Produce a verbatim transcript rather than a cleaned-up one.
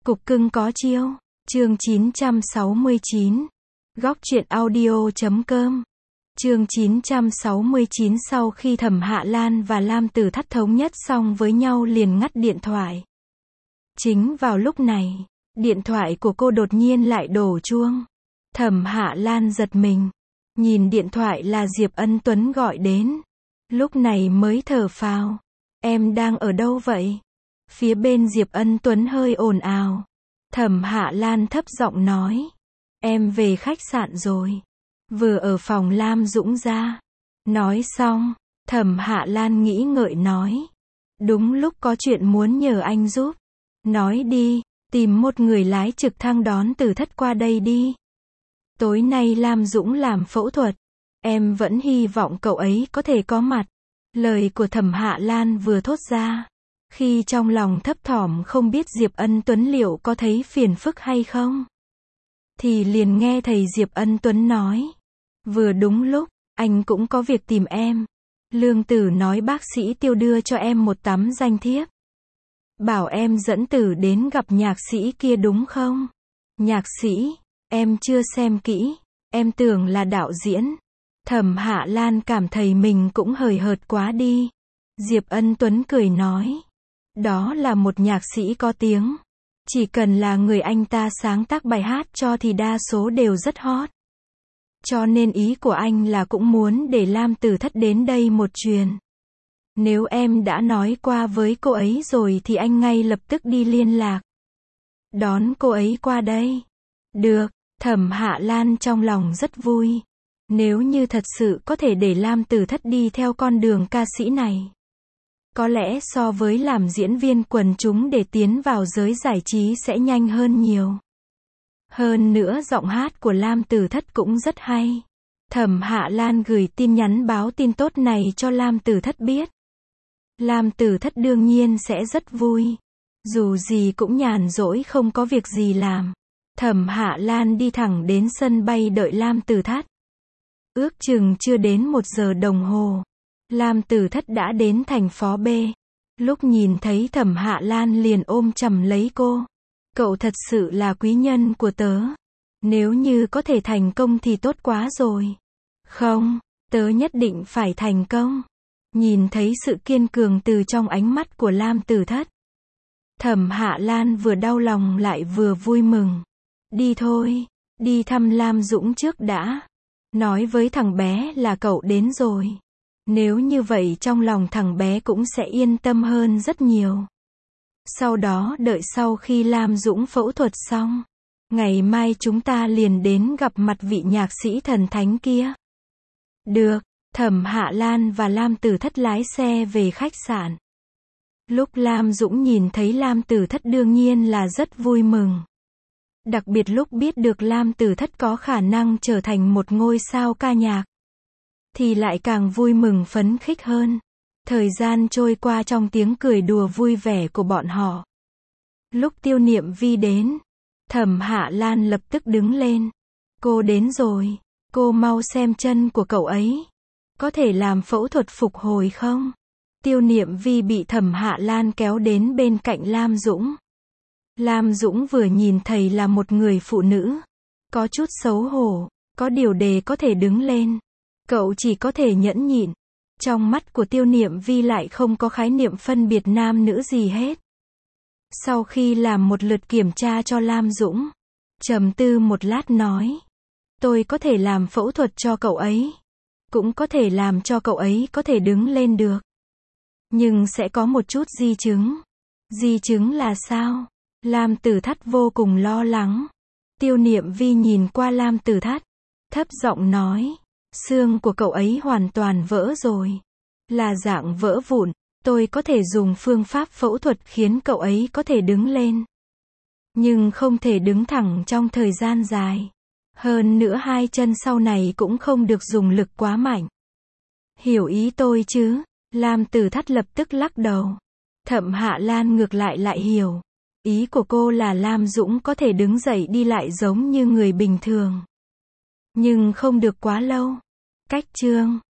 Cục cưng có chiêu. Chương chín trăm sáu mươi chín. Góc truyện audio chấm com. Chương chín trăm sáu mươi chín. Sau khi Thẩm Hạ Lan và Lam Tử Thắt thống nhất xong với nhau liền ngắt điện thoại. Chính vào lúc này, điện thoại của cô đột nhiên lại đổ chuông. Thẩm Hạ Lan giật mình, nhìn điện thoại là Diệp Ân Tuấn gọi đến. Lúc này mới thở phào. Em đang ở đâu vậy? Phía bên Diệp Ân Tuấn hơi ồn ào. Thẩm Hạ Lan thấp giọng nói. Em về khách sạn rồi. Vừa ở phòng Lam Dũng ra. Nói xong, Thẩm Hạ Lan nghĩ ngợi nói. Đúng lúc có chuyện muốn nhờ anh giúp. Nói đi, tìm một người lái trực thăng đón Tử Thất qua đây đi. Tối nay Lam Dũng làm phẫu thuật. Em vẫn hy vọng cậu ấy có thể có mặt. Lời của Thẩm Hạ Lan vừa thốt ra. Khi trong lòng thấp thỏm không biết Diệp Ân Tuấn liệu có thấy phiền phức hay không. Thì liền nghe thầy Diệp Ân Tuấn nói. Vừa đúng lúc, anh cũng có việc tìm em. Lương Tử nói bác sĩ Tiêu đưa cho em một tấm danh thiếp. Bảo em dẫn Tử đến gặp nhạc sĩ kia đúng không? Nhạc sĩ, em chưa xem kỹ, em tưởng là đạo diễn. Thẩm Hạ Lan cảm thấy mình cũng hời hợt quá đi. Diệp Ân Tuấn cười nói. Đó là một nhạc sĩ có tiếng. Chỉ cần là người anh ta sáng tác bài hát cho thì đa số đều rất hot. Cho nên ý của anh là cũng muốn để Lam Tử Thất đến đây một chuyến. Nếu em đã nói qua với cô ấy rồi thì anh ngay lập tức đi liên lạc. Đón cô ấy qua đây. Được, Thẩm Hạ Lan trong lòng rất vui. Nếu như thật sự có thể để Lam Tử Thất đi theo con đường ca sĩ này. Có lẽ so với làm diễn viên quần chúng để tiến vào giới giải trí sẽ nhanh hơn nhiều. Hơn nữa giọng hát của Lam Tử Thất cũng rất hay. Thẩm Hạ Lan gửi tin nhắn báo tin tốt này cho Lam Tử Thất biết. Lam Tử Thất đương nhiên sẽ rất vui. Dù gì cũng nhàn rỗi không có việc gì làm. Thẩm Hạ Lan đi thẳng đến sân bay đợi Lam Tử Thất. Ước chừng chưa đến một giờ đồng hồ. Lam Tử Thất đã đến thành phố B. Lúc nhìn thấy Thẩm Hạ Lan liền ôm chầm lấy cô. Cậu thật sự là quý nhân của tớ. Nếu như có thể thành công thì tốt quá rồi. Không, tớ nhất định phải thành công. Nhìn thấy sự kiên cường từ trong ánh mắt của Lam Tử Thất. Thẩm Hạ Lan vừa đau lòng lại vừa vui mừng. Đi thôi, đi thăm Lam Dũng trước đã. Nói với thằng bé là cậu đến rồi. Nếu như vậy trong lòng thằng bé cũng sẽ yên tâm hơn rất nhiều. Sau đó đợi sau khi Lam Dũng phẫu thuật xong. Ngày mai chúng ta liền đến gặp mặt vị nhạc sĩ thần thánh kia. Được, Thẩm Hạ Lan và Lam Tử Thất lái xe về khách sạn. Lúc Lam Dũng nhìn thấy Lam Tử Thất đương nhiên là rất vui mừng. Đặc biệt lúc biết được Lam Tử Thất có khả năng trở thành một ngôi sao ca nhạc. Thì lại càng vui mừng phấn khích hơn. Thời gian trôi qua trong tiếng cười đùa vui vẻ của bọn họ. Lúc Tiêu Niệm Vi đến, Thẩm Hạ Lan lập tức đứng lên. Cô đến rồi, cô mau xem chân của cậu ấy. Có thể làm phẫu thuật phục hồi không? Tiêu Niệm Vi bị Thẩm Hạ Lan kéo đến bên cạnh Lam Dũng. Lam Dũng vừa nhìn thầy là một người phụ nữ. Có chút xấu hổ, có điều để có thể đứng lên. Cậu chỉ có thể nhẫn nhịn. Trong mắt của Tiêu Niệm Vi lại không có khái niệm phân biệt nam nữ gì hết. Sau khi làm một lượt kiểm tra cho Lam Dũng, trầm tư một lát nói. Tôi có thể làm phẫu thuật cho cậu ấy. Cũng có thể làm cho cậu ấy có thể đứng lên được. Nhưng sẽ có một chút di chứng. Di chứng là sao? Lam Tử Thất vô cùng lo lắng. Tiêu Niệm Vi nhìn qua Lam Tử Thất. Thấp giọng nói. Xương của cậu ấy hoàn toàn vỡ rồi. Là dạng vỡ vụn. Tôi có thể dùng phương pháp phẫu thuật khiến cậu ấy có thể đứng lên. Nhưng không thể đứng thẳng trong thời gian dài. Hơn nữa hai chân sau này cũng không được dùng lực quá mạnh. Hiểu ý tôi chứ? Lam Tử Thất lập tức lắc đầu. Thẩm Hạ Lan ngược lại lại hiểu. Ý của cô là Lam Dũng có thể đứng dậy đi lại giống như người bình thường. Nhưng không được quá lâu. Cách chương